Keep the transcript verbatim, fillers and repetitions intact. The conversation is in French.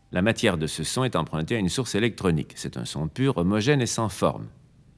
La matière de ce son est empruntée à une source électronique. C'est un son pur, homogène et sans forme.